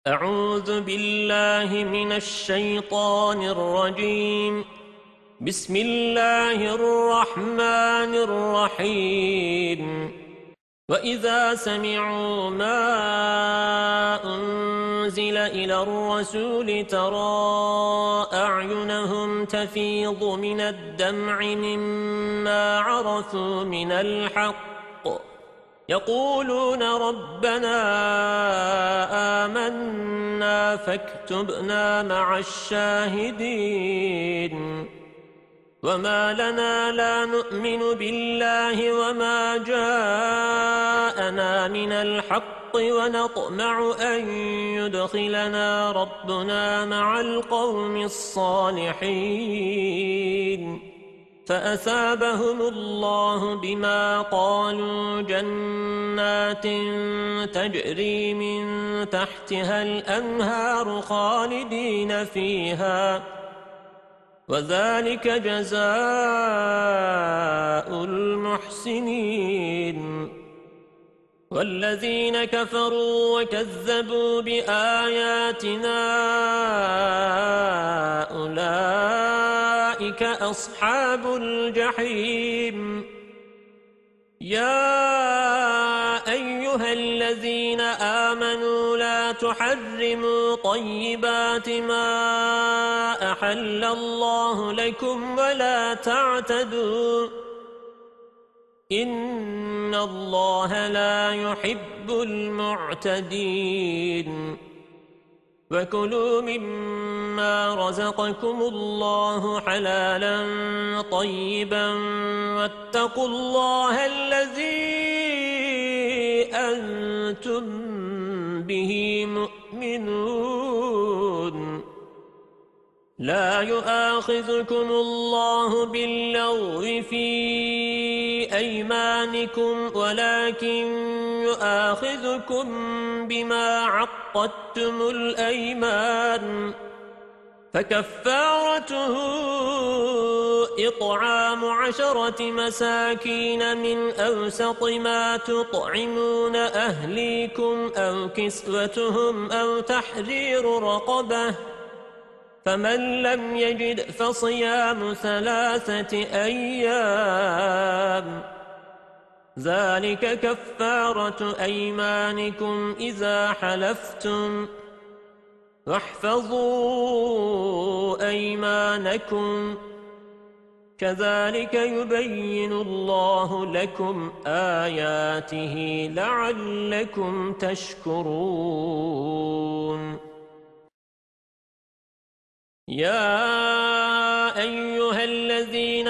أعوذ بالله من الشيطان الرجيم. بسم الله الرحمن الرحيم. وإذا سمعوا ما أنزل إلى الرسول ترى أعينهم تفيض من الدمع مما عرفوا من الحق يقولون ربنا آمنا فاكتبنا مع الشاهدين. وما لنا لا نؤمن بالله وما جاءنا من الحق ونطمع أن يدخلنا ربنا مع القوم الصالحين. فأثابهم الله بما قالوا جنات تجري من تحتها الأنهار خالدين فيها وذلك جزاء المحسنين. والذين كفروا وكذبوا بآياتنا أولئك أصحاب الجحيم. يا أيها الذين آمنوا لا تحرموا طيبات ما أحل الله لكم ولا تعتدوا إن الله لا يحب المعتدين. وكلوا مما رزقكم الله حلالا طيبا واتقوا الله الذي أنتم به مؤمنون. لا يؤاخذكم الله باللغو في أيمانكم ولكن يؤاخذكم بما عقدتم الأيمان. فكفارته إطعام 10 مساكين من أوسط ما تطعمون أهليكم أو كسوتهم أو تحرير رقبة. فمن لم يجد فصيام 3 أيام ذلك كفارة أيمانكم إذا حلفتم. واحفظوا أيمانكم كذلك يبين الله لكم آياته لعلكم تشكرون. يا أيها الذين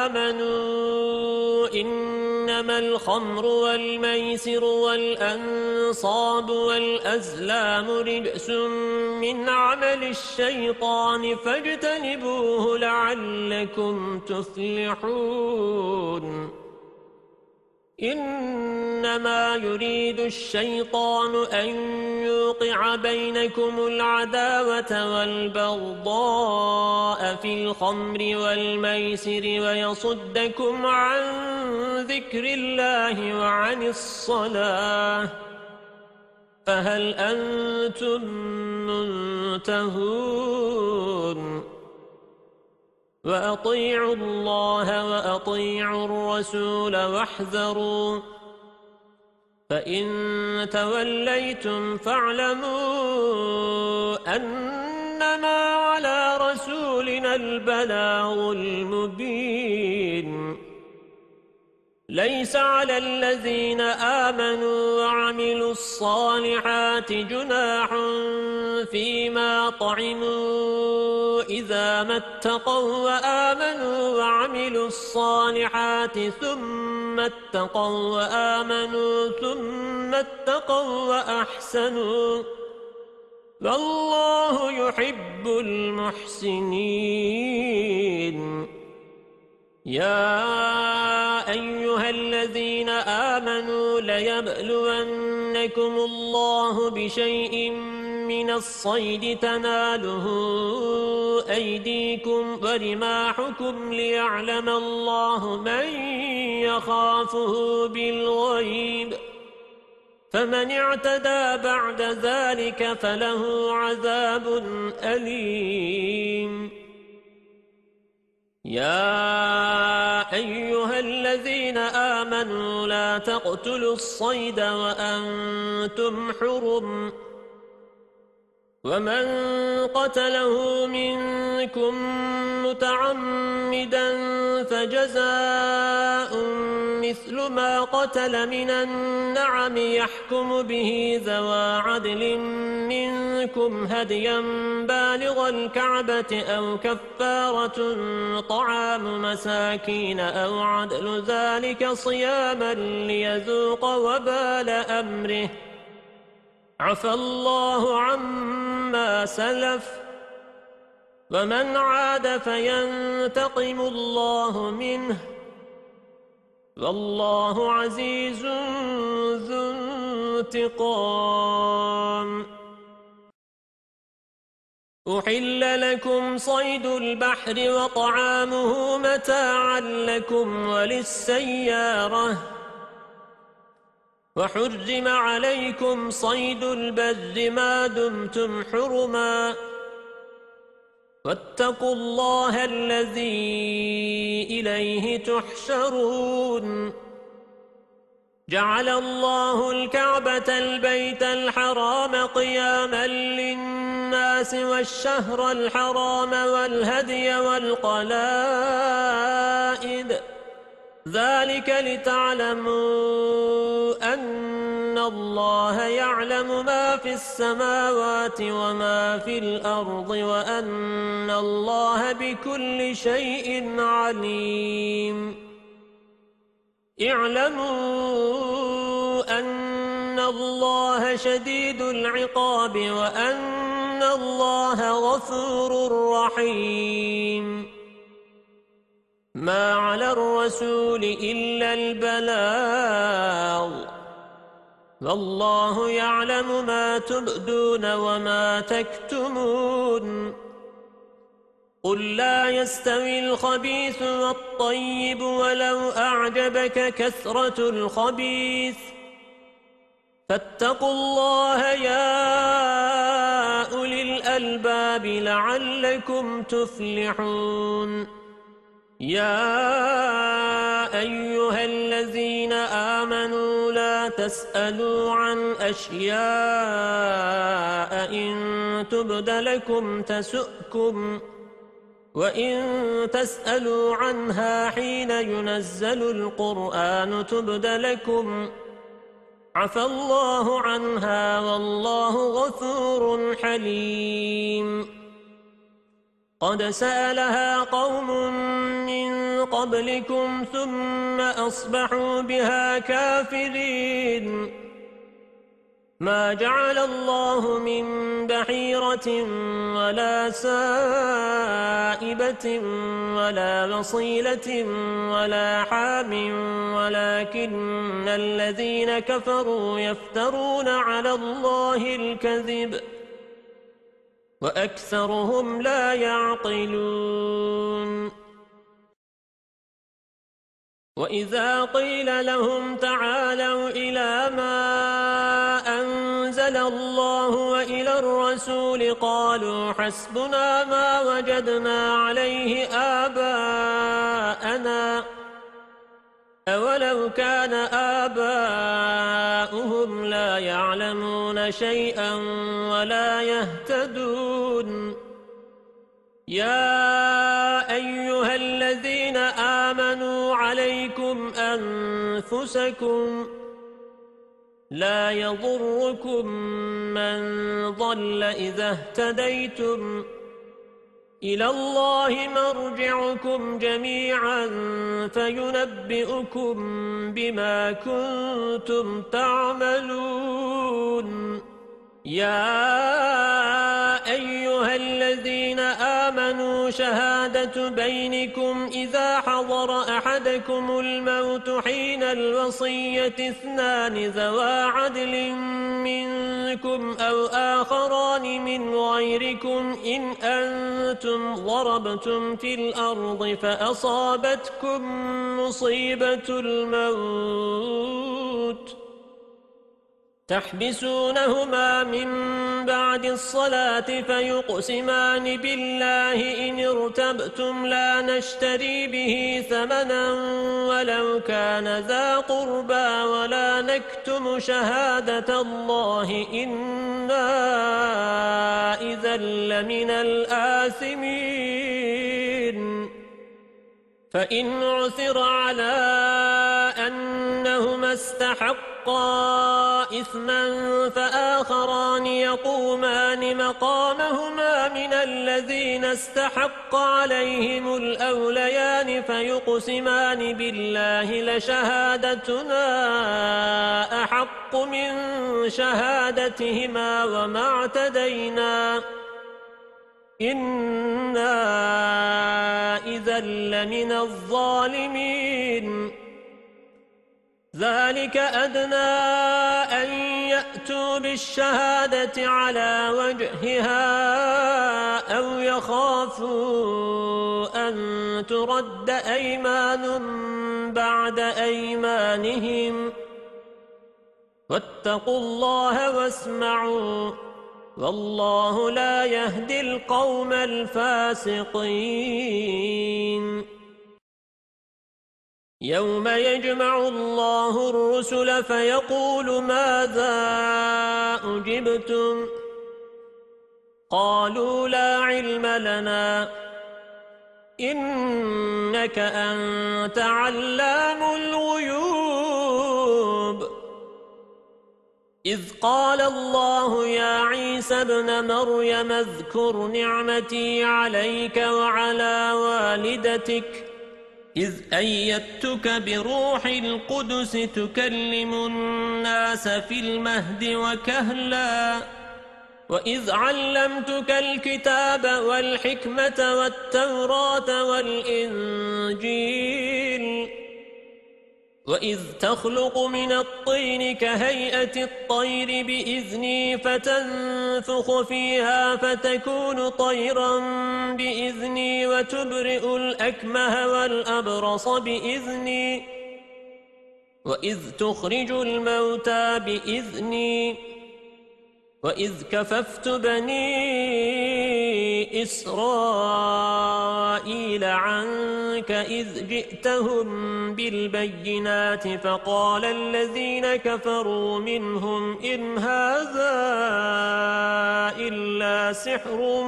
آمنوا إنما الخمر والميسر والأنصاب والأزلام رجس من عمل الشيطان فاجتنبوه لعلكم تفلحون. إنما يريد الشيطان أن يوقع بينكم العداوة والبغضاء في الخمر والميسر ويصدكم عن ذكر الله وعن الصلاة فهل أنتم منتهون؟ وأطيعوا الله وأطيعوا الرسول واحذروا فإن توليتم فاعلموا أنما على رسولنا البلاغ المبين. ليس على الذين آمنوا وعملوا الصالحات جناح فيما طعموا إذا ما اتقوا وآمنوا وعملوا الصالحات ثم اتقوا وآمنوا ثم اتقوا وأحسنوا والله يحب المحسنين. يا أيها الذين آمنوا ليبلونكم الله بشيء من الصيد تناله أيديكم ورماحكم ليعلم الله من يخافه بالغيب فمن اعتدى بعد ذلك فله عذاب أليم. يا أيها الذين آمنوا لا تقتلوا الصيد وأنتم حرم، ومن قتله منكم متعمدا فجزاء مثل ما قتل من النعم يحكم به ذوى عدل منكم هديا بالغ الكعبة أو كفارة طعام مساكين أو عدل ذلك صياما ليذوق وبال أمره. عفى الله عما سلف، ومن عاد فينتقم الله منه، والله عزيز ذو انتقام. أحل لكم صيد البحر وطعامه متاعا لكم وللسيارة، وحرم عليكم صيد البر ما دمتم حرما، واتقوا الله الذي إليه تحشرون. جعل الله الكعبة البيت الحرام قياما للناس والشهر الحرام والهدي والقلائد، ذلك لتعلموا أن الله يعلم ما في السماوات وما في الأرض وأن الله بكل شيء عليم. اعلموا أن الله شديد العقاب وأن الله غفور رحيم. ما على الرسول إلا البلاغ، والله يعلم ما تبدون وما تكتمون. قل لا يستوي الخبيث والطيب ولو أعجبك كثرة الخبيث، فاتقوا الله يا أولي الألباب لعلكم تفلحون. يا أيها الذين آمنوا لا تسألوا عن أشياء إن تبد لكم تسؤكم، وإن تسألوا عنها حين ينزل القرآن تبد لكم عفى الله عنها والله غفور حليم. قد سألها قوم من قبلكم ثم أصبحوا بها كافرين. ما جعل الله من بحيرة ولا سائبة ولا وصيلة ولا حام ولكن الذين كفروا يفترون على الله الكذب وأكثرهم لا يعقلون. وإذا قيل لهم تعالوا إلى ما أنزل الله وإلى الرسول قالوا حسبنا ما وجدنا عليه آباءنا أولو كان آباؤهم لا يعلمون شيئا ولا يهتدون. يا أيها الذين آمنوا عليكم أنفسكم لا يضركم من ضل إذا اهتديتم، إلى الله مرجعكم جميعا فينبئكم بما كنتم تعملون. يا أيها الذين آمنوا شهادة بينكم إذا حضر أحدكم الموت حين الوصية اثنان ذوى عدل منكم أو آخران من غيركم إن أنتم ضربتم في الأرض فأصابتكم مصيبة الموت تحبسونهما من بعد الصلاة فيقسمان بالله إن ارتبتم لا نشتري به ثمنا ولو كان ذا قربى ولا نكتم شهادة الله إنا إذا لمن الآثمين فإن عثر على أنهما استحقا إثما فآخران يقومان مقامهما من الذين استحق عليهم الأوليان فيقسمان بالله لشهادتنا أحق من شهادتهما وما اعتدينا إنا إذا لمن الظالمين ذلك أدنى أن يأتوا بالشهادة على وجهها أو يخافوا أن ترد أيمان بعد أيمانهم واتقوا الله واسمعوا والله لا يهدي القوم الفاسقين يوم يجمع الله الرسل فيقول ماذا أجبتم قالوا لا علم لنا إنك أنت علام الغيوب إذ قال الله يا عيسى ابن مريم اذكر نعمتي عليك وعلى والدتك إذ أيدتك بروح القدس تكلم الناس في المهد وكهلا وإذ علمتك الكتاب والحكمة والتوراة والإنجيل وإذ تخلق من الطين كهيئة الطير بإذني فتنفخ فيها فتكون طيرا بإذني وتبرئ الأكمه والأبرص بإذني وإذ تخرج الموتى بإذني وإذ كففت بني إسرائيل عنك إذ جئتهم بالبينات فقال الذين كفروا منهم إن هذا إلا سحر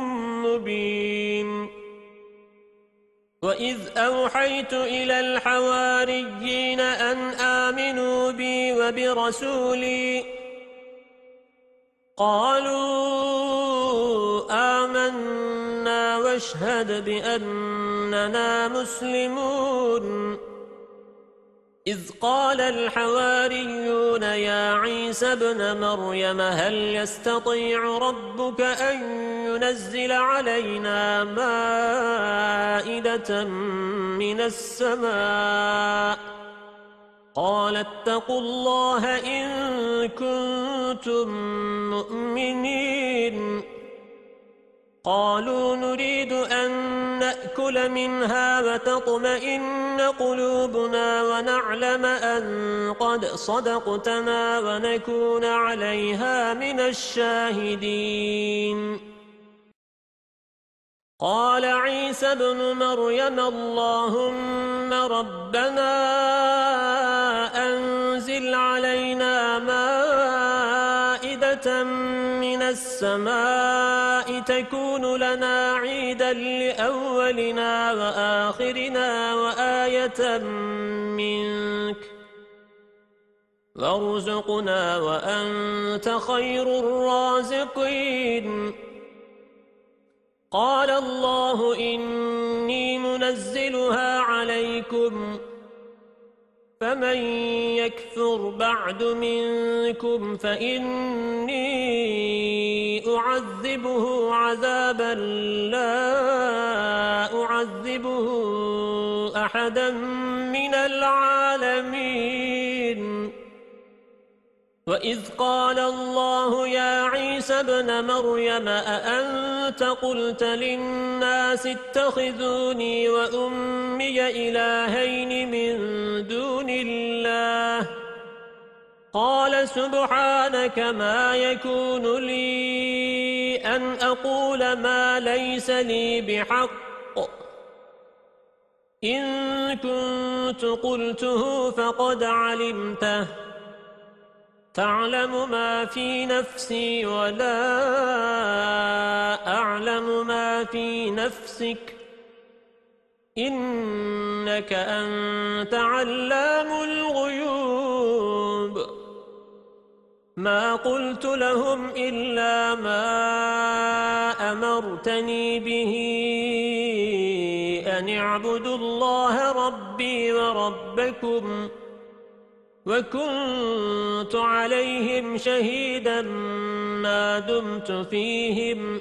مبين وإذ أوحيت إلى الحواريين أن آمنوا بي وبرسولي قالوا آمنا واشهد بأننا مسلمون إذ قال الحواريون يا عيسى ابن مريم هل يستطيع ربك أن ينزل علينا مائدة من السماء قال اتقوا الله إن كنتم مؤمنين قالوا نريد أن نأكل منها وتطمئن قلوبنا ونعلم أن قد صدقتنا ونكون عليها من الشاهدين قال عيسى ابن مريم اللهم ربنا أنزل علينا مائدة من السماء تكون لنا عيدا لأولنا وآخرنا وآية منك وارزقنا وأنت خير الرازقين قال الله إني منزلها عليكم فمن يكفر بعد منكم فإني أعذبه عذابا لا أعذبه أحدا من العالمين وإذ قال الله يا عيسى ابن مريم أأنت قلت للناس اتخذوني وأمي إلهين من دون الله قال سبحانك ما يكون لي أن أقول ما ليس لي بحق إن كنت قلته فقد علمته تعلم ما في نفسي ولا أعلم ما في نفسك إنك أنت علام الغيوب ما قلت لهم إلا ما أمرتني به أن اعبدوا الله ربي وربكم وكنت عليهم شهيدا ما دمت فيهم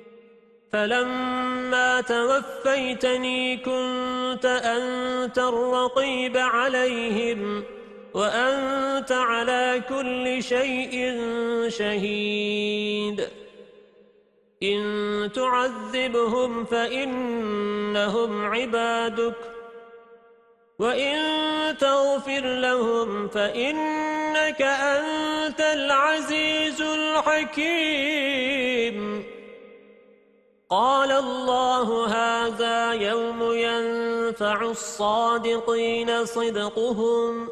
فلما توفيتني كنت أنت الرقيب عليهم وأنت على كل شيء شهيد إن تعذبهم فإنهم عبادك وإن تغفر لهم فإنك أنت العزيز الحكيم قال الله هذا يوم ينفع الصادقين صدقهم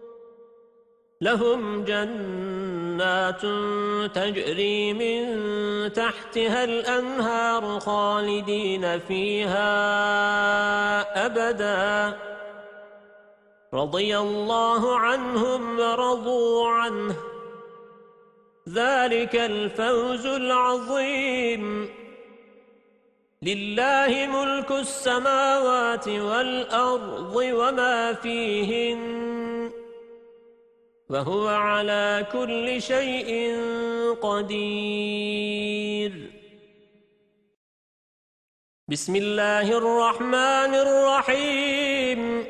لهم جنات تجري من تحتها الأنهار خالدين فيها أبدا رضي الله عنهم ورضوا عنه ذلك الفوز العظيم لله ملك السماوات والأرض وما فيهن وهو على كل شيء قدير بسم الله الرحمن الرحيم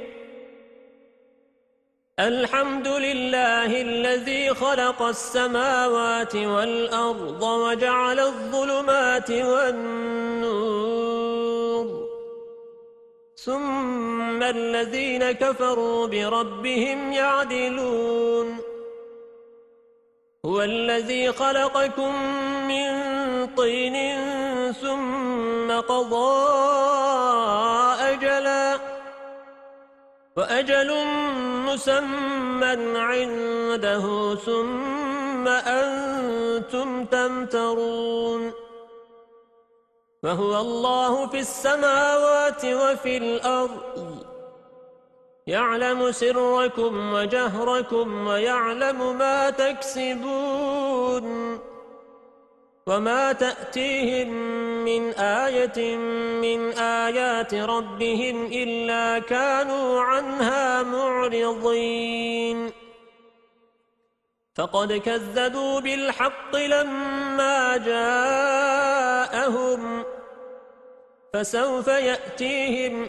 الحمد لله الذي خلق السماوات والأرض وجعل الظلمات والنور ثم الذين كفروا بربهم يعدلون هو الذي خلقكم من طين ثم قضى أجلا وأجل مسمى عنده ثم أنتم تمترون وهو الله في السماوات وفي الأرض يعلم سركم وجهركم ويعلم ما تكسبون وما تأتيهم من آية من آيات ربهم إلا كانوا عنها معرضين فقد كذبوا بالحق لما جاءهم فسوف يأتيهم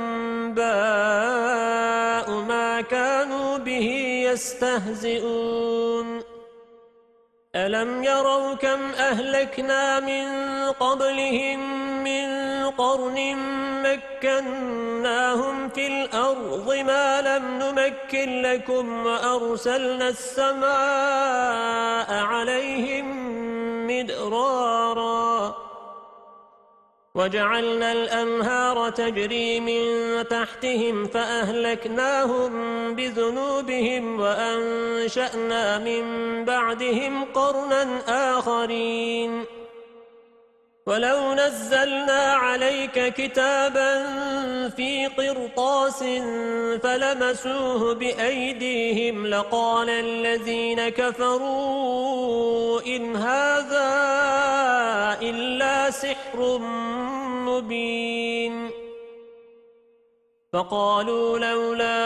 أنباء ما كانوا به يستهزئون ألم يروا كم أهلكنا من قبلهم من قرن مكناهم في الأرض ما لم نمكن لكم وأرسلنا السماء عليهم مدرارا وجعلنا الأنهار تجري من تحتهم فأهلكناهم بذنوبهم وأنشأنا من بعدهم قرنا آخرين ولو نزلنا عليك كتابا في قرطاس فلمسوه بأيديهم لقال الذين كفروا إن هذا إلا سحر مبين فقالوا لولا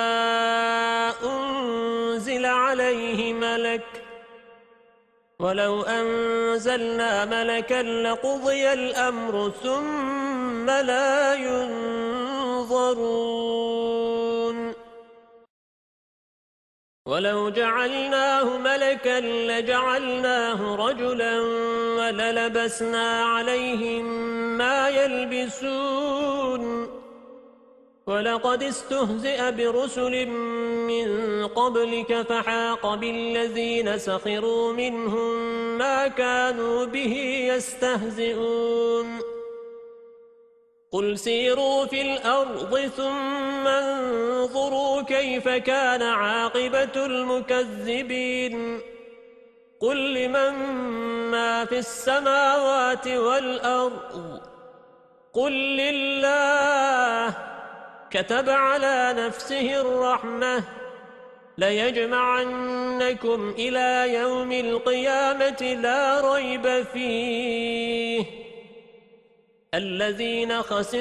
أنزل عليه ملك ولو أنزلنا ملكا لقضي الأمر ثم لا ينظرون ولو جعلناه ملكا لجعلناه رجلا وللبسنا عليهم ما يلبسون ولقد استهزئ برسل من قبلك فحاق بالذين سخروا منهم ما كانوا به يستهزئون قل سيروا في الأرض ثم انظروا كيف كان عاقبة المكذبين قل لمن ما في السماوات والأرض قل لله كتب على نفسه الرحمة ليجمعنكم إلى يوم القيامة لا ريب فيه الذين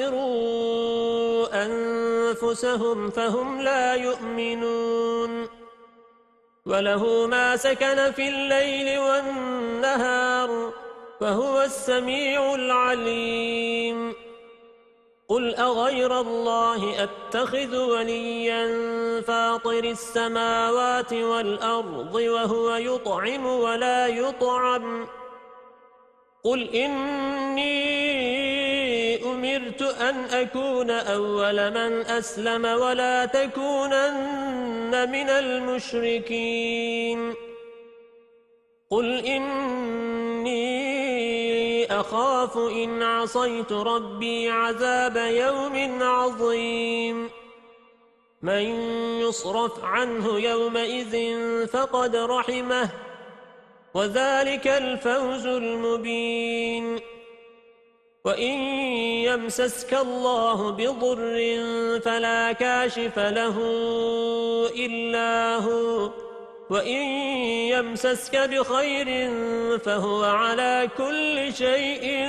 خسروا أنفسهم فهم لا يؤمنون وله ما سكن في الليل والنهار فهو السميع العليم قل أغير الله أتخذ وليا فاطر السماوات والأرض وهو يطعم ولا يطعم قل إني أمرت أن أكون أول من أسلم ولا تكونن من المشركين قل إني أخاف إن عصيت ربي عذاب يوم عظيم من يصرف عنه يومئذ فقد رحمه وذلك الفوز المبين وإن يمسسك الله بضر فلا كاشف له إلا هو وإن يمسسك بخير فهو على كل شيء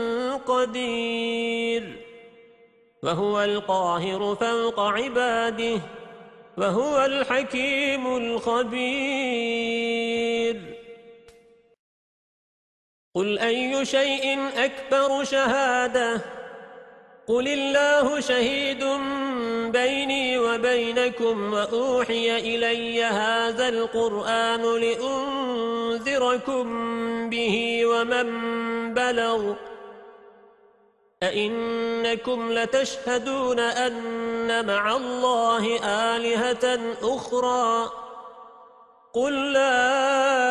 قدير وهو القاهر فوق عباده وهو الحكيم الخبير قل أي شيء أكبر شهادة قل الله شهيد بيني وبينكم وأوحي إلي هذا القرآن لأنذركم به ومن بلغ أئنكم لتشهدون أن مع الله آلهة أخرى قل لا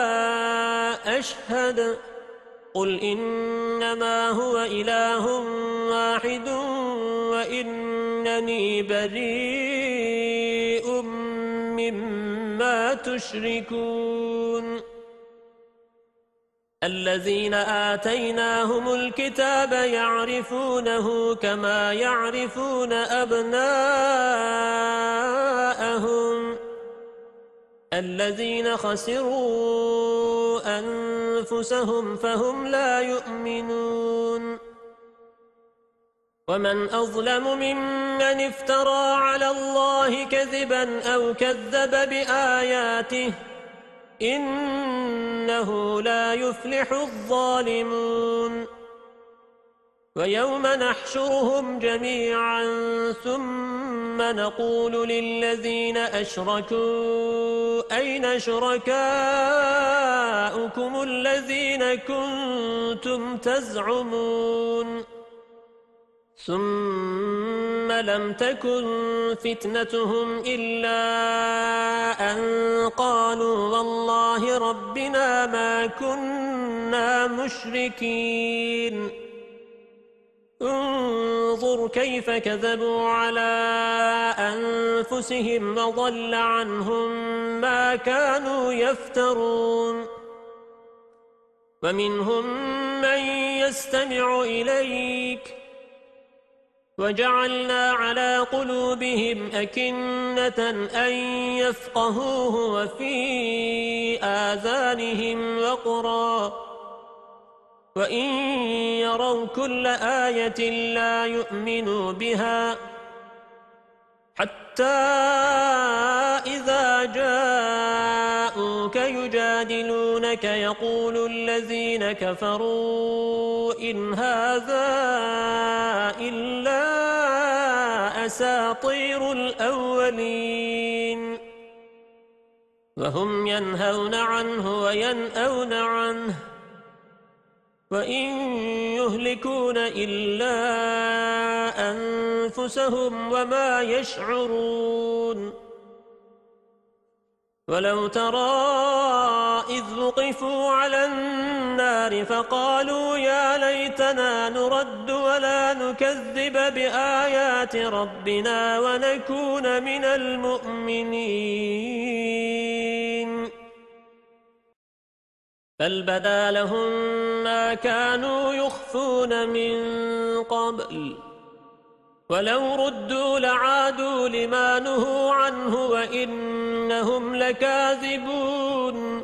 أشهد قل إنما هو إله واحد وإنني بريء مما تشركون الذين آتيناهم الكتاب يعرفونه كما يعرفون أبناءهم الذين خسروا أنفسهم فهم لا يؤمنون ومن أظلم ممن افترى على الله كذبا أو كذب بآياته إنه لا يفلح الظالمون ويوم نحشرهم جميعا ثم نقول للذين أشركوا أين شركاؤكم الذين كنتم تزعمون ثم لم تكن فتنتهم إلا أن قالوا والله ربنا ما كنا مشركين انظر كيف كذبوا على أنفسهم وضل عنهم ما كانوا يفترون ومنهم من يستمع إليك وجعلنا على قلوبهم أكنة أن يفقهوه وفي آذانهم وقرا وإن يروا كل آية لا يؤمنوا بها حتى إذا جاءوك يجادلونك يقول الذين كفروا إن هذا إلا أساطير الأولين وهم ينهون عنه وينأون عنه وإن يهلكون إلا أنفسهم وما يشعرون ولو ترى إذ وقفوا على النار فقالوا يا ليتنا نرد ولا نكذب بآيات ربنا ونكون من المؤمنين بل بدا لهم ما كانوا يخفون من قبل ولو ردوا لعادوا لما نهوا عنه وإنهم لكاذبون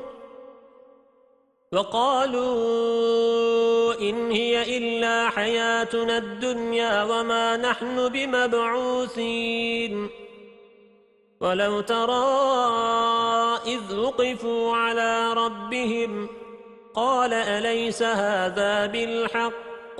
وقالوا إن هي إلا حياتنا الدنيا وما نحن بمبعوثين ولو ترى إذ وقفوا على ربهم قال أليس هذا بالحق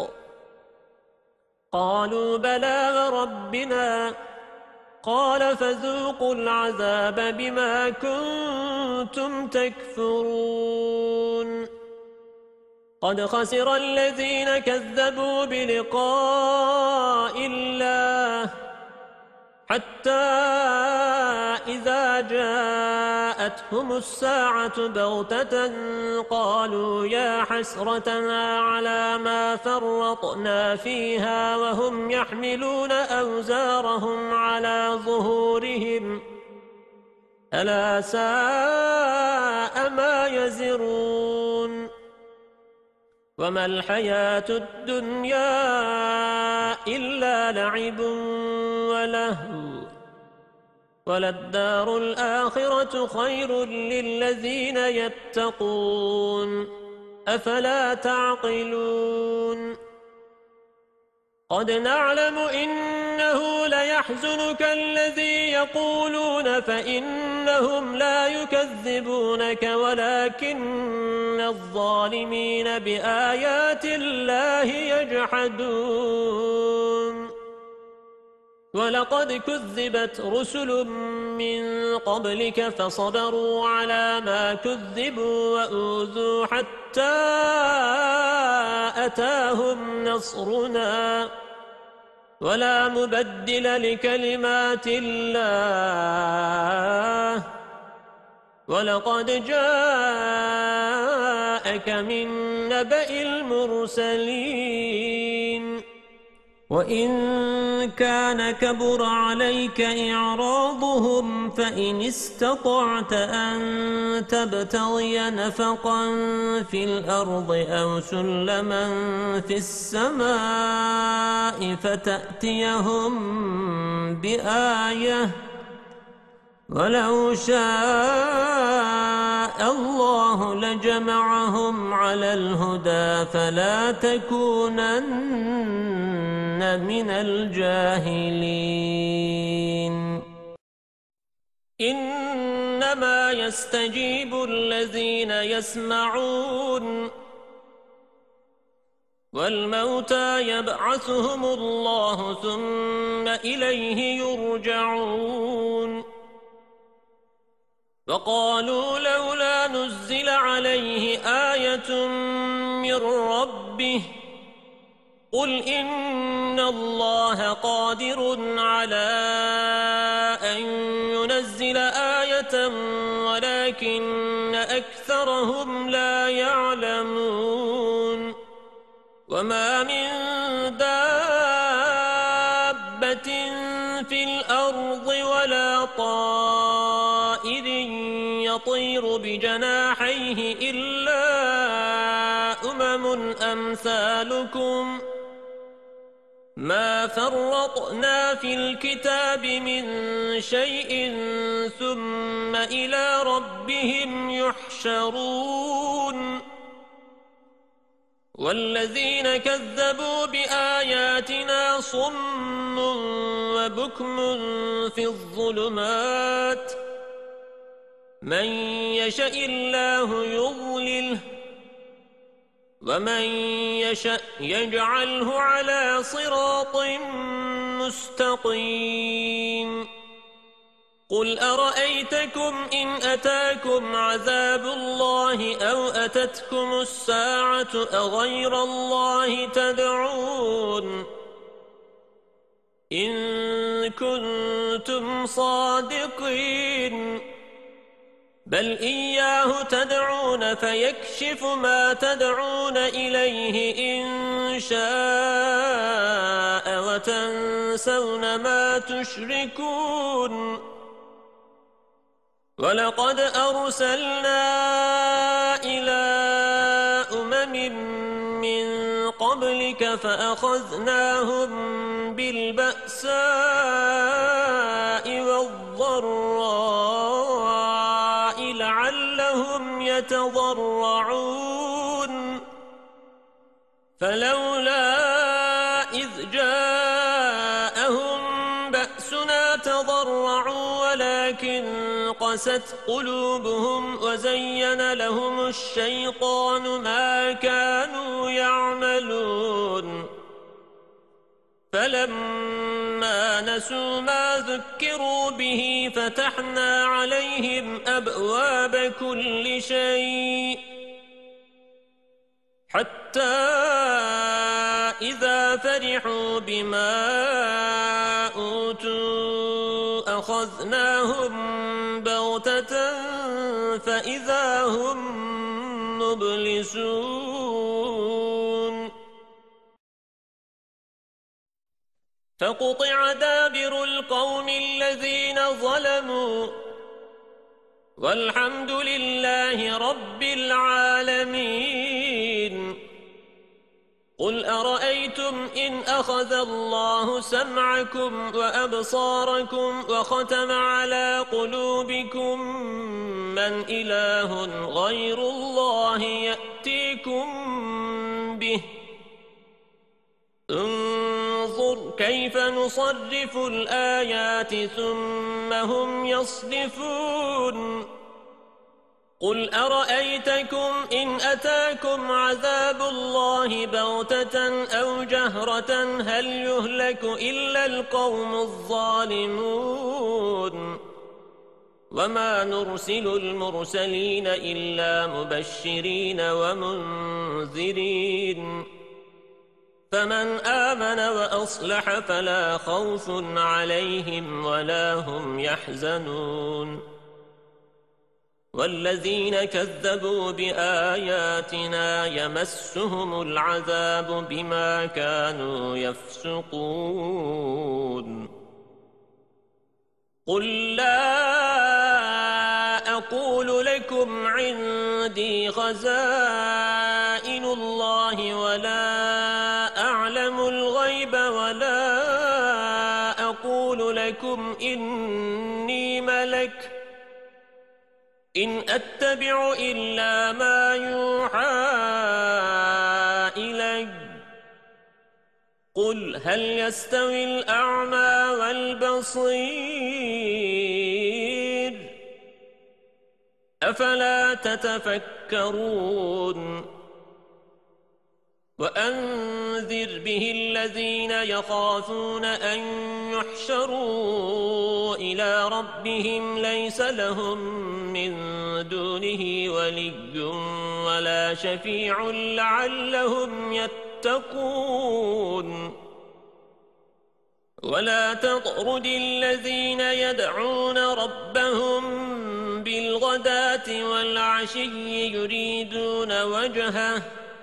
قالوا بلى وربنا قال فذوقوا العذاب بما كنتم تكفرون قد خسر الذين كذبوا بلقاء الله حتى إذا جاءتهم الساعة بغتة قالوا يا حسرتنا على ما فرطنا فيها وهم يحملون أوزارهم على ظهورهم ألا ساء ما يزرون وما الحياة الدنيا إلا لعب ولهو وللدار الآخرة خير للذين يتقون أفلا تعقلون قد نعلم إنه ليحزنك الذي يقولون فإنهم لا يكذبونك ولكن الظالمين بآيات الله يجحدون ولقد كذبت رسل من قبلك فصبروا على ما كذبوا وأوذوا حتى أتاهم نصرنا ولا مبدل لكلمات الله ولقد جاءك من نبأ المرسلين وَإِن كَانَ كَبُرَ عَلَيْكَ إِعْرَاضُهُمْ فَإِنِ اسْتَطَعْتَ أَن تَبْتَغِيَ نَفَقًا فِي الْأَرْضِ أَوْ سُلَّمًا فِي السَّمَاءِ فَتَأْتِيَهُم بِآيَةٍ وَلَوْ شَاءَ اللَّهُ لَجَمَعَهُمْ عَلَى الْهُدَى فَلَا تَكُونَنَّ مِنَ الْجَاهِلِينَ إِنَّمَا يَسْتَجِيبُ الَّذِينَ يَسْمَعُونَ وَالْمَوْتَى يَبْعَثُهُمُ اللَّهُ ثُمَّ إِلَيْهِ يُرْجَعُونَ وَقَالُوا لَوْلَا نُزِّلَ عَلَيْهِ آيَةٌ مِّن رَّبِّهِ قُلْ إِنَّ اللَّهَ قَادِرٌ عَلَىٰ أَن يُنَزِّلَ آيَةً وَلَكِنَّ أَكْثَرَهُمْ لَا يَعْلَمُونَ وَمَا مِن دَابَّةٍ فِي الْأَرْضِ وَلَا طَائِرٍ يَطِيرُ بِجَنَاحَيْهِ إِلَّا أَمْثَالُكُمْ مَا فَرَّطْنَا فِي الْكِتَابِ مِنْ شَيْءٍ ثُمَّ إِلَى رَبِّهِمْ يُحْشَرُونَ وَالَّذِينَ كَذَّبُوا بِآيَاتِنَا صُمٌّ وَبُكْمٌ فِي الظُّلُمَاتِ مَن يَشَإِ اللَّهُ يُضْلِلْهُ وَمَن يَشَأْ يَجْعَلْهُ عَلَى صِرَاطٍ مُسْتَقِيمٍ قل أرأيتكم إن أتاكم عذاب الله أو أتتكم الساعة أغير الله تدعون إن كنتم صادقين بل إياه تدعون فيكشف ما تدعون إليه إن شاء وتنسون ما تشركون ولقد أرسلنا إلى من قبلك فأخذناهم بالبأساء والضراء لعلهم يتضرعون فلولا إذ جاءهم بأسنا تضرعوا ولكن قست قلوبهم وزين لهم الشيطان ما كانوا يعملون فلما نسوا ما ذكروا به فتحنا عليهم أبواب كل شيء حتى إذا فرحوا بما أوتوا أخذناهم بغتة فإذا هم مبلسون فقطع دابر القوم الذين ظلموا والحمد لله رب العالمين قل أرأيتم إن أخذ الله سمعكم وأبصاركم وختم على قلوبكم من إله غير الله يأتيكم به انظر كيف نصرف الآيات ثم هم يصدفون قل أرأيتكم إن أتاكم عذاب الله بغتة أو جهرة هل يهلك إلا القوم الظالمون وما نرسل المرسلين إلا مبشرين ومنذرين فمن آمن وأصلح فلا خوف عليهم ولا هم يحزنون والذين كذبوا بآياتنا يمسهم العذاب بما كانوا يفسقون قل لا أقول لكم عندي خزائن الله ولا أعلم الغيب ولا أقول لكم إني ملك إن أتبع إلا ما يوحى إلي قل هل يستوي الأعمى والبصير أفلا تتفكرون وأنذر به الذين يخافون أن يحشروا إلى ربهم ليس لهم من دونه ولي ولا شفيع لعلهم يتقون ولا تطرد الذين يدعون ربهم بالغداة والعشي يريدون وجهه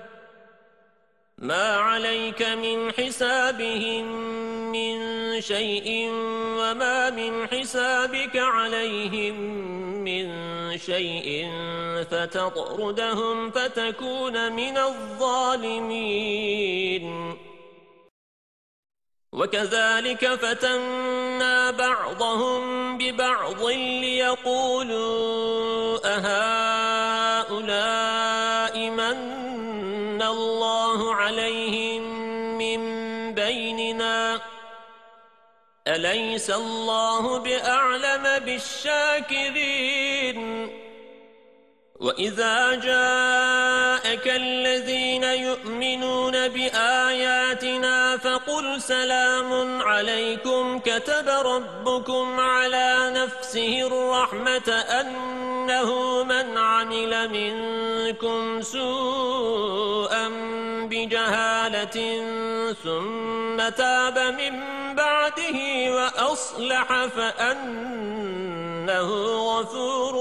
ما عليك من حسابهم من شيء وما من حسابك عليهم من شيء فتطردهم فتكون من الظالمين وكذلك فتنا بعضهم ببعض ليقولوا أهؤلاء من الله عليهم من بيننا أليس الله بأعلم بالشاكرين وَإِذَا جَاءَكَ الَّذِينَ يُؤْمِنُونَ بِآيَاتِنَا فَقُلْ سَلَامٌ عَلَيْكُمْ كَتَبَ رَبُّكُمْ عَلَى نَفْسِهِ الرَّحْمَةَ أَنَّهُ مَنْ عَمِلَ مِنكُمْ سُوءًا بِجَهَالَةٍ ثُمَّ تَابَ مِنْ بَعْدِهِ وَأَصْلَحَ فَأَنَّهُ غَفُورٌ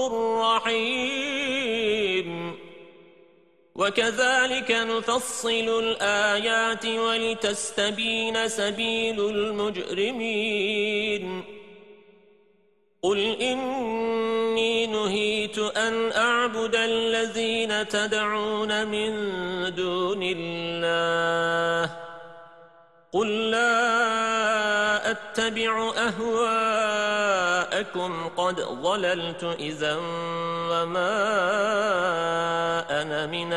رَحِيمٌ وَكَذَلِكَ نُفَصِّلُ الْآيَاتِ وَلِتَسْتَبِينَ سَبِيلُ الْمُجْرِمِينَ قُلْ إِنِّي نُهِيتُ أَنْ أَعْبُدَ الَّذِينَ تَدْعُونَ مِنْ دُونِ اللَّهِ قُلْ لَا أَتَّبِعُ أَهْوَاءَكُمْ قَدْ ضَلَلْتُ إِذًا وَمَا أَنَا مِنَ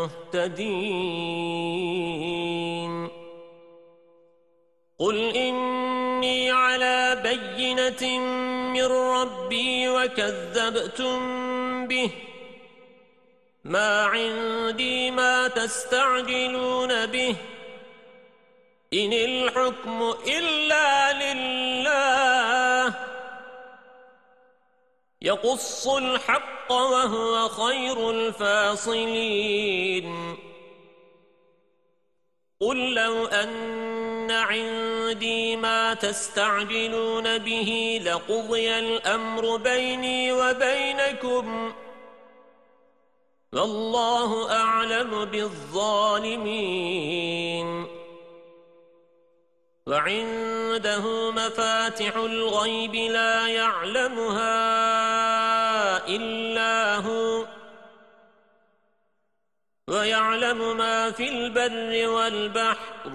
الْمُهْتَدِينَ قُلْ إِنِّي عَلَى بَيِّنَةٍ مِّن رَّبِّي وَكَذَّبْتُم بِهِ مَا عِندِي مَا تَسْتَعْجِلُونَ بِهِ إِنِ الْحُكْمُ إِلَّا لِلَّهِ يَقُصُّ الْحَقَّ وَهُوَ خَيْرُ الْفَاصِلِينَ قُلْ لَوْ أَنَّ عِندِي مَا تَسْتَعْجِلُونَ بِهِ لَقُضِيَ الْأَمْرُ بَيْنِي وَبَيْنَكُمْ وَاللَّهُ أَعْلَمُ بِالظَّالِمِينَ وَعِندَهُ مَفَاتِحُ الْغَيْبِ لَا يَعْلَمُهَا إِلَّا هُوَ وَيَعْلَمُ مَا فِي الْبَرِّ وَالْبَحْرِ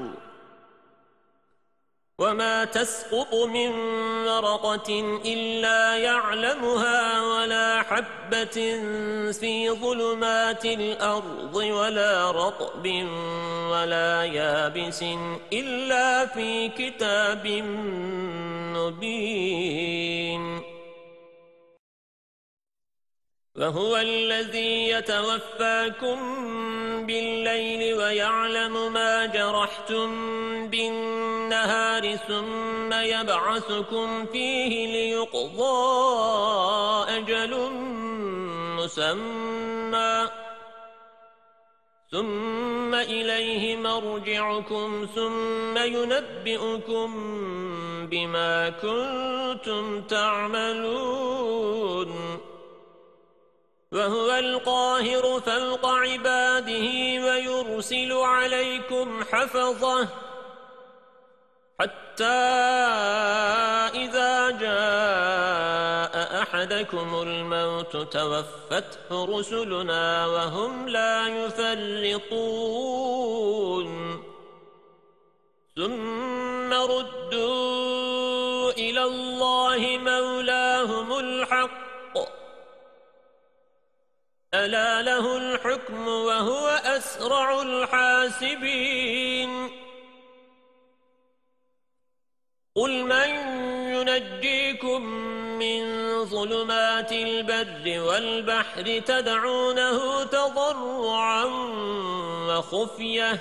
وَمَا تَسْقُطُ مِنْ وَرَقَةٍ إِلَّا يَعْلَمُهَا وَلَا حَبَّةٍ فِي ظُلُمَاتِ الْأَرْضِ وَلَا رَطْبٍ وَلَا يَابِسٍ إِلَّا فِي كِتَابٍ مُبِينٍ وَهُوَ الَّذِي يَتَوَفَّاكُم بِاللَّيْلِ وَيَعْلَمُ مَا جَرَحْتُم بِالنَّهَارِ ثُمَّ يَبْعَثُكُمْ فِيهِ لِيُقْضَىٰ أَجَلٌ مُّسَمًّى ثُمَّ إِلَيْهِ مَرْجِعُكُمْ ثُمَّ يُنَبِّئُكُم بِمَا كُنتُمْ تَعْمَلُونَ وَهُوَ الْقَاهِرُ فَوْقَ عِبَادِهِ وَيُرْسِلُ عَلَيْكُمْ حَفَظَةً حَتَّى إِذَا جَاءَ أَحَدَكُمُ الْمَوْتُ تَوَفَّتْهُ رُسُلُنَا وَهُمْ لَا يُفَرِّطُونَ ثُمَّ رُدُّوا إِلَى اللَّهِ مَوْلَاهُمُ الْحَقِّ أَلَا لَهُ الْحُكْمُ وَهُوَ أَسْرَعُ الْحَاسِبِينَ قُلْ مَنْ يُنَجِّيكُمْ مِنْ ظُلُمَاتِ الْبَرِّ وَالْبَحْرِ تَدْعُونَهُ تَضَرُّعًا وَخُفْيَةً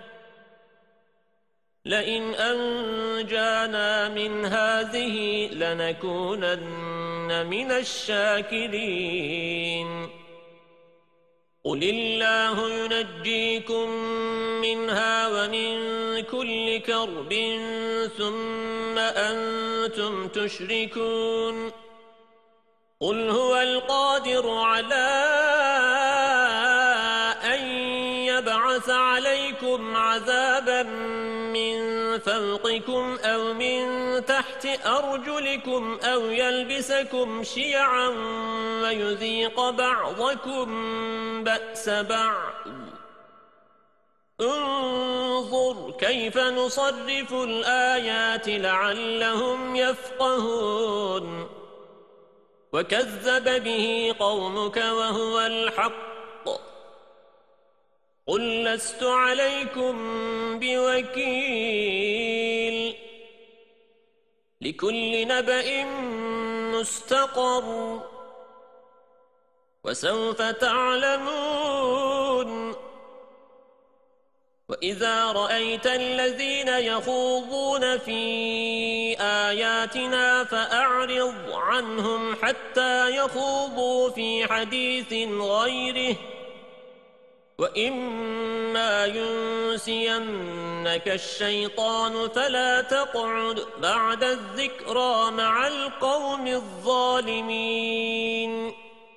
لَئِنْ أَنْجَانَا مِنْ هَذِهِ لَنَكُونَنَّ مِنَ الشَّاكِرِينَ قُلِ اللَّهُ يُنَجِّيكُم مِّنْهَا وَمِن كُلِّ كَرْبٍ ثُمَّ أَنْتُمْ تُشْرِكُونَ قُلْ هُوَ الْقَادِرُ عَلَىٰ أَن يَبْعَثَ عَلَيْكُمْ عَذَابًا مِّن فَوْقِكُمْ أَوْ مِن تَحْتِ أَرْجُلِكُمْ أَوْ يَلْبِسَكُمْ شِيَعًا وَيُذِيقَ بَعْضَكُم بَأْسَ بَعْضٍ انظُرْ كَيْفَ نُصَرِّفُ الْآيَاتِ لَعَلَّهُمْ يَفْقَهُونَ وَكَذَّبَ بِهِ قَوْمُكَ وَهُوَ الْحَقُّ قُلْ لَسْتُ عَلَيْكُمْ بِوَكِيلٍ لِكُلِّ نَبَإٍ مُسْتَقَرٌّ وسوف تعلمون. وإذا رأيت الذين يخوضون في آياتنا فأعرض عنهم حتى يخوضوا في حديث غيره، وإما ينسينك الشيطان فلا تقعد بعد الذكرى مع القوم الظالمين.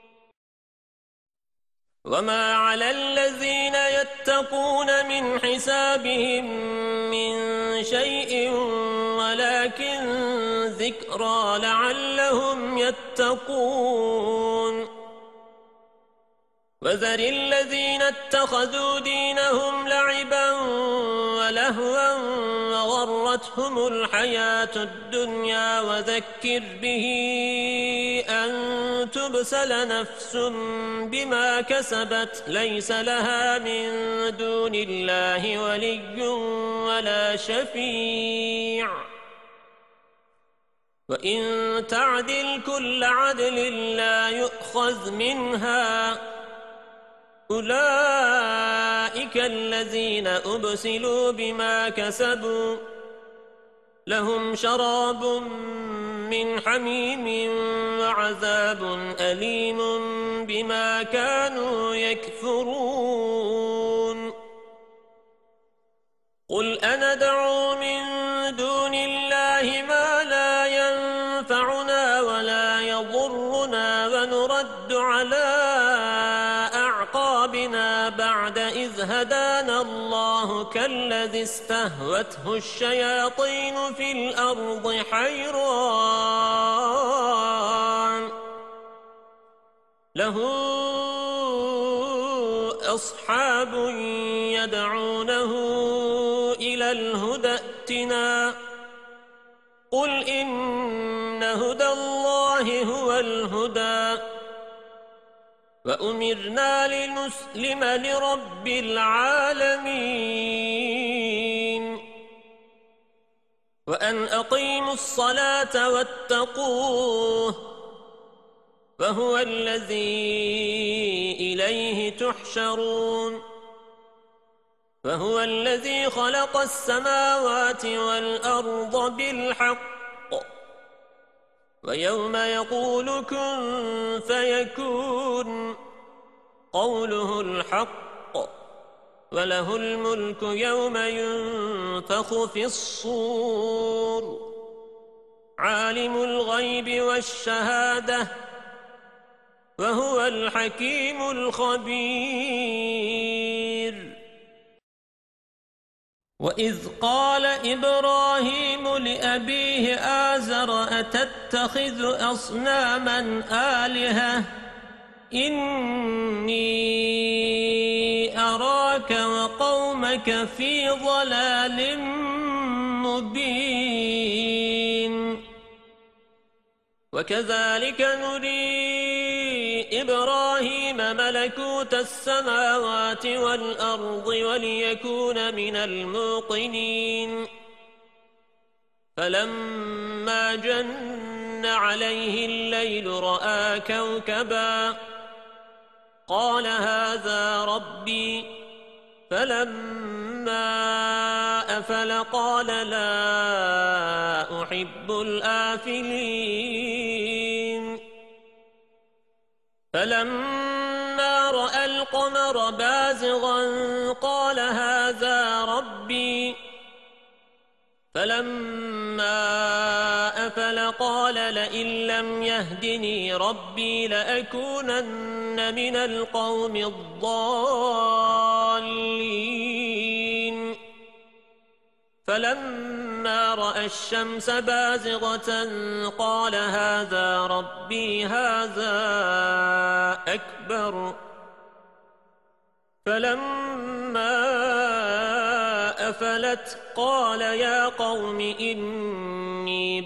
وما على الذين يتقون من حسابهم من شيء ولكن ذكرى لعلهم يتقون. وذر الذين اتخذوا دينهم لعبا ولهوا وغرتهم الحياة الدنيا وذكر به أن تبسل نفس بما كسبت ليس لها من دون الله ولي ولا شفيع، وإن تعدل كل عدل لا يؤخذ منها. أولئك الذين أبسلوا بما كسبوا لهم شراب من حميم وعذاب أليم بما كانوا يكفرون. قل أندعو من دون الله ما لا ينفعنا ولا يضرنا ونرد على أعقابنا بعد إذ هدانا الله كالذي استهوته الشياطين في الأرض حيران له أصحاب يدعونه إلى الهدى ائتنا. قل إن هدى الله هو الهدى وأمرنا لنسلم لرب العالمين وأن أقيموا الصلاة واتقوه وهو الذي إليه تحشرون. وهو الذي خلق السماوات والأرض بالحق ويوم يقول كن فيكون قوله الحق وله الملك يوم ينفخ في الصور عالم الغيب والشهادة وهو الحكيم الخبير. وإذ قال إبراهيم لأبيه آزر أتتخذ أصناما آلهة إني أراك وقومك في ضلال مبين. وكذلك نري إبراهيم ملكوت السماوات والأرض وليكون من الموقنين. فلما جن عليه الليل رأى كوكبا قال هذا ربي فلما أفل قال لا أحب الآفلين. فلما رأى القمر بازغا قال هذا ربي فلما أفل قال لئن لم يهدني ربي لأكونن من القوم الضالين. فلما رأى الشمس بازغة قال هذا ربي هذا أكبر. فلما أفلت قال يا قوم إني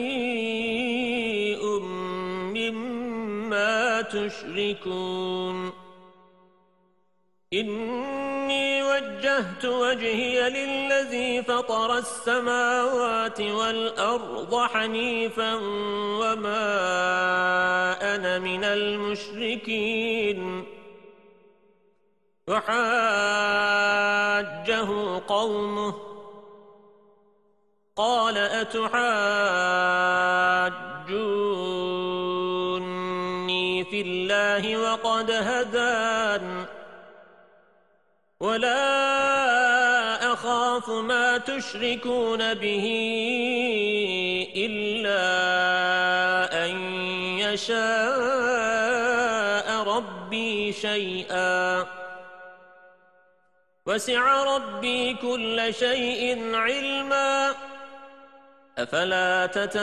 بريء مما تشركون. إني وجهت وجهي للذي فطر السماوات والأرض حنيفا وما أنا من المشركين وحاجه قومه قال أتحاجوني في الله وقد هدان ولا أخاف ما تشركون به إلا أن يشاء ربي شيئا وسع ربي كل شيء علما أفلا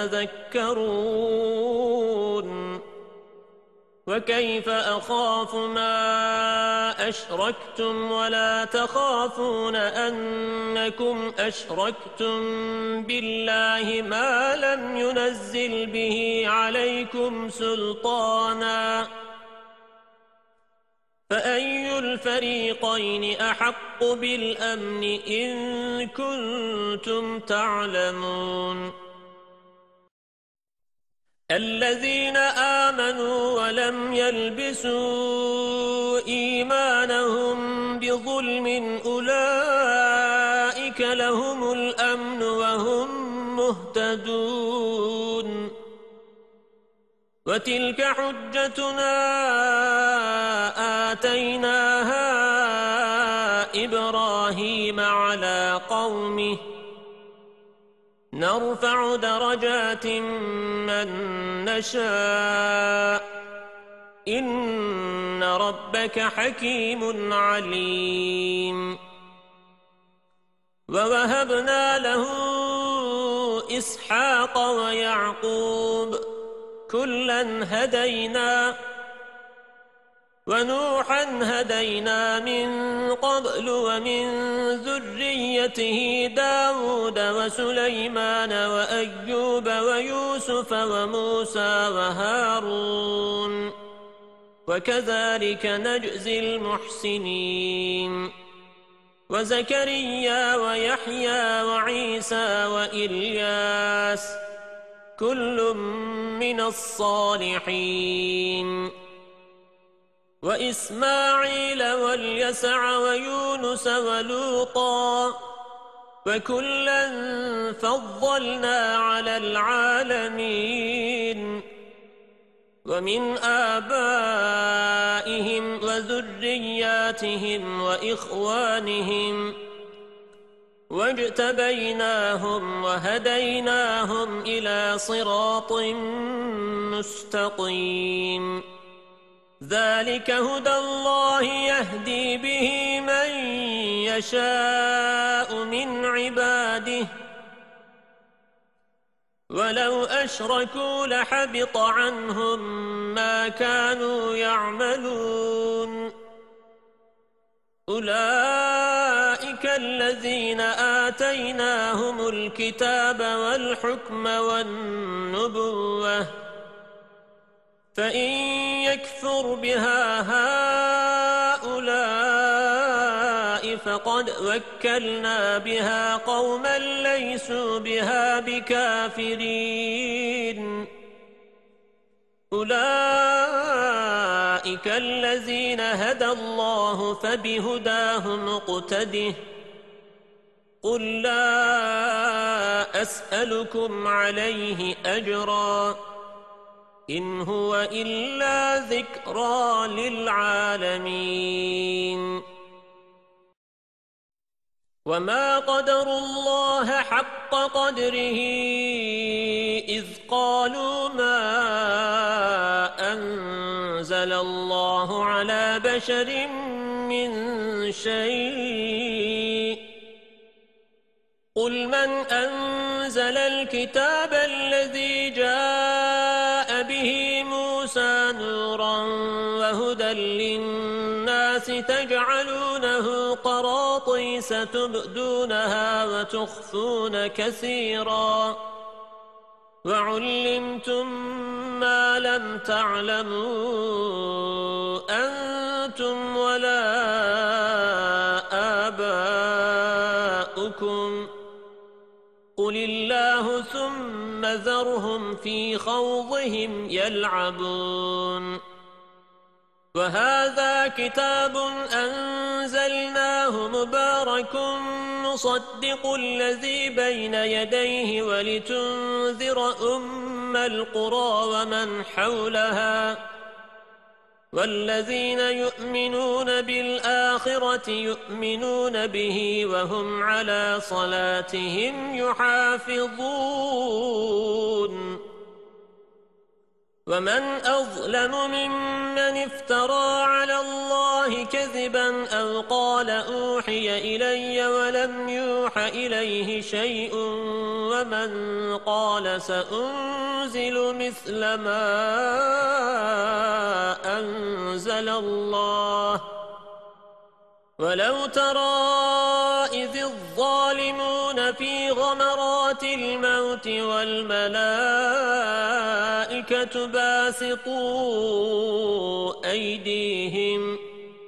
تتذكرون وكيف أخاف ما أشركتم ولا تخافون أنكم أشركتم بالله ما لم ينزل به عليكم سلطانا فأي الفريقين أحق بالأمن إن كنتم تعلمون الذين آمنوا ولم يلبسوا إيمانهم بظلم أولئك لهم الأمن وهم مهتدون وتلك حجتنا آتيناها إبراهيم على قومه نرفع درجات من نشاء إن ربك حكيم عليم ووهبنا له إسحاق ويعقوب كلا هدينا ونوحا هدينا من قبل ومن ذريته داود وسليمان وأيوب ويوسف وموسى وهارون وكذلك نجزي المحسنين وزكريا ويحيى وعيسى وإلياس كل من الصالحين وإسماعيل واليسع ويونس ولوطا وكلا فضلنا على العالمين ومن آبائهم وذرياتهم وإخوانهم واجتبيناهم وهديناهم إلى صراط مستقيم ذلك هدى الله يهدي به من يشاء من عباده ولو أشركوا لحبط عنهم ما كانوا يعملون أولئك الذين آتيناهم الكتاب والحكم والنبوة فإن يكفر بها هؤلاء فقد وكلنا بها قوما ليسوا بها بكافرين أولئك الذين هدى الله فبهداه مقتده قل لا أسألكم عليه أجرا إن هو إلا ذكرى للعالمين وما قدروا الله حق قدره إذ قالوا ما أنزل الله على بشر من شيء قل من أنزل الكتاب الذي جاء به موسى نورا وهدى للناس تجعلونه قراطيس تبدونها وتخفون كثيرا وعلمتم ما لم تعلموا أنتم ولا أبصاركم قل الله ثم ذرهم في خوضهم يلعبون وهذا كتاب أنزلناه مبارك مصدق الذي بين يديه ولتنذر أم القرى ومن حولها والذين يؤمنون بالآخرة يؤمنون به وهم على صلاتهم يحافظون ومن أظلم ممن افترى على الله كذبا أو قال أوحي إلي ولم يوح إليه شيء ومن قال سأنزل مثل ما أنزل الله ولو ترى إذ الظالمون في غمرات الموت والملائكة باسطوا أيديهم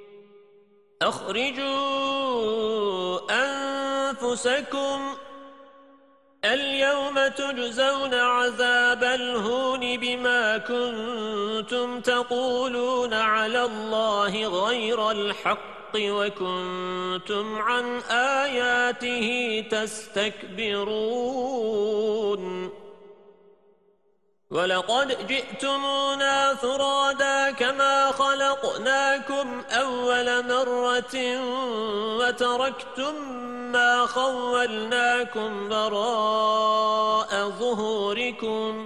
أخرجوا أنفسكم اليوم تجزون عذاب الهون بما كنتم تقولون على الله غير الحق وكنتم عن آياته تستكبرون ولقد جئتمونا فرادا كما خلقناكم أول مرة وتركتم ما خولناكم وراء ظهوركم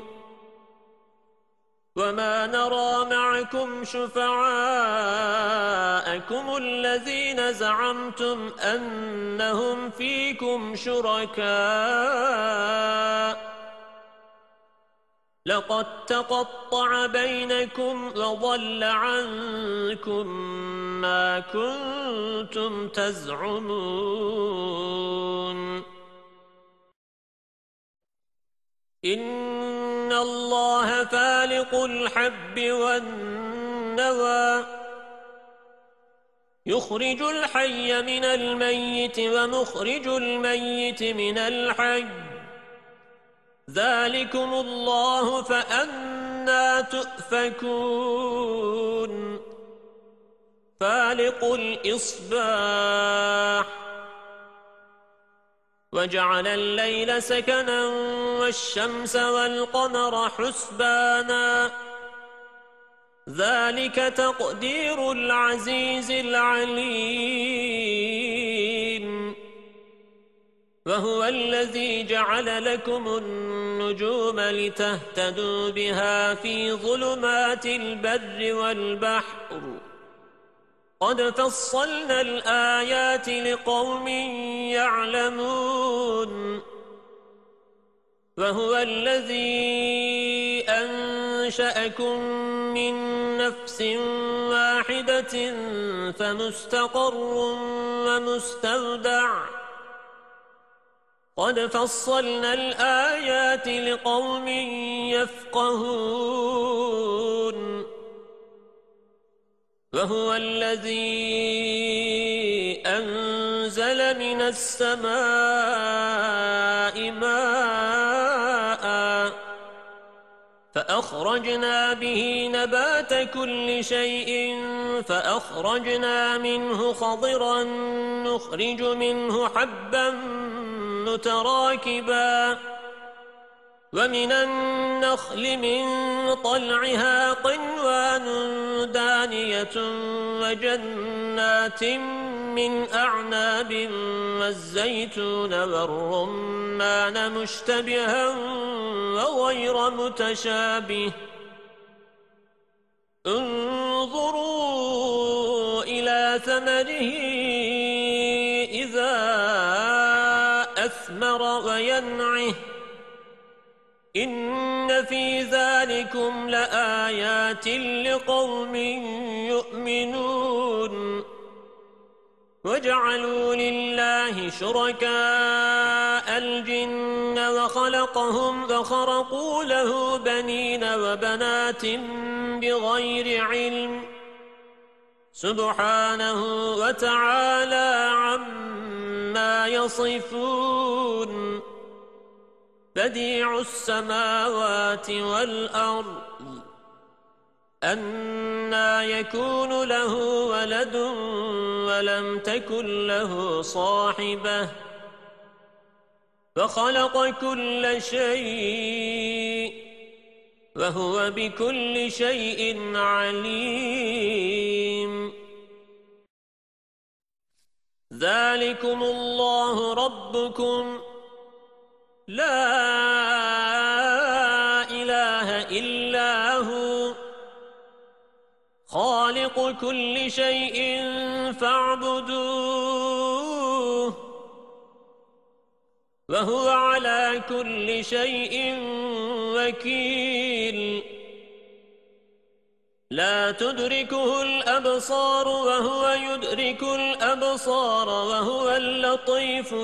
وما نرى معكم شفعاءكم الذين زعمتم أنهم فيكم شركاء لقد تقطع بينكم وضل عنكم ما كنتم تزعمون إن الله فالق الحب والنوى يخرج الحي من الميت ومخرج الميت من الحي ذلكم الله فأنى تؤفكون فالق الإصباح وجعل الليل سكنا والشمس والقمر حسبانا ذلك تقدير العزيز العليم وهو الذي جعل لكم النجوم لتهتدوا بها في ظلمات البر والبحر قد فصلنا الآيات لقوم يعلمون وهو الذي أنشأكم من نفس واحدة فمستقر ومستودع قد فصلنا الآيات لقوم يفقهون وهو الذي أنزل من السماء ماء فأخرجنا به نبات كل شيء فأخرجنا منه خضرا نخرج منه حبا متراكبا ومن النخل من طلعها قنوان دانية وجنات من أعناب والزيتون والرمان مشتبها وغير متشابه انظروا إلى ثمره إذا أثمر وينعه إن في ذلكم لآيات لقوم يؤمنون وجعلوا لله شركاء الجن وخلقهم وخرقوا له بنين وبنات بغير علم سبحانه وتعالى عما يصفون بديع السماوات والأرض أنى يكون له ولد ولم تكن له صاحبة فخلق كل شيء وهو بكل شيء عليم ذلكم الله ربكم لا إله إلا هو خالق كل شيء فاعبدوه وهو على كل شيء وكيل لا تدركه الأبصار وهو يدرك الأبصار وهو اللطيف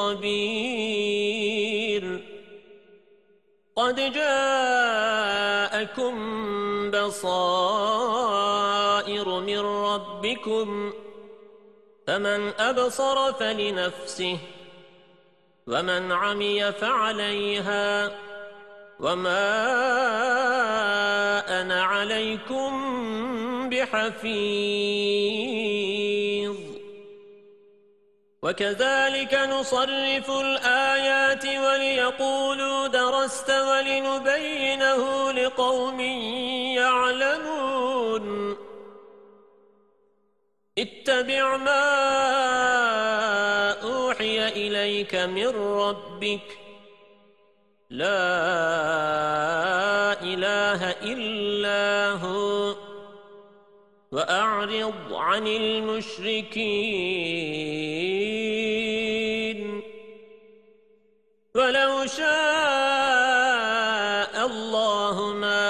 الخبير قد جاءكم بصائر من ربكم فمن أبصر فلنفسه ومن عمي فعليها وما أنا عليكم بحفيظ وكذلك نصرف الآيات وليقولوا درست ولنبينه لقوم يعلمون اتبع ما أوحي إليك من ربك لا إله إلا هو وأعرض عن المشركين ولو شاء الله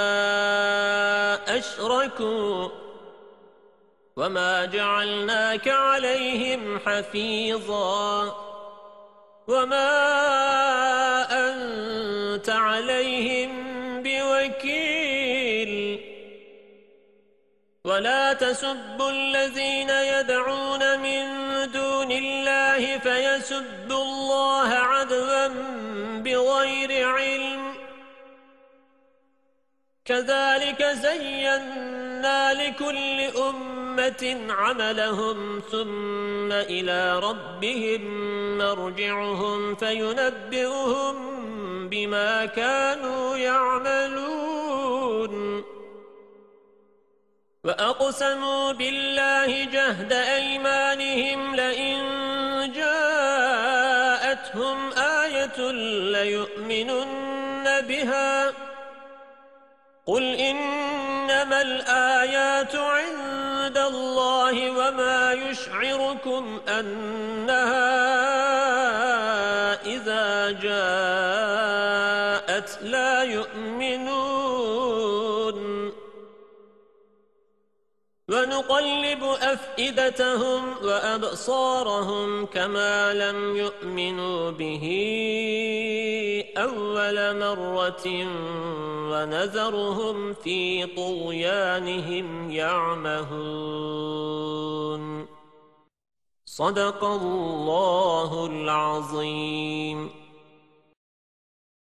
ما أشركوا وما جعلناك عليهم حفيظا وما أنت عليهم بوكيل ولا تسبوا الذين يدعون من دون الله فيسبوا الله عدوا بغير علم كذلك زينا لكل أمة عملهم ثم إلى ربهم مرجعهم فينبئهم بما كانوا يعملون وأقسموا بالله جهد أيمانهم لئن جاءتهم آية ليؤمنن بها قل إنما الآيات عند الله وما يشعركم أنها إذا جاءت لا يؤمنون ونقلب أفئدتهم وأبصارهم كما لم يؤمنوا به أول مرة ونذرهم في طغيانهم يعمهون صدق الله العظيم.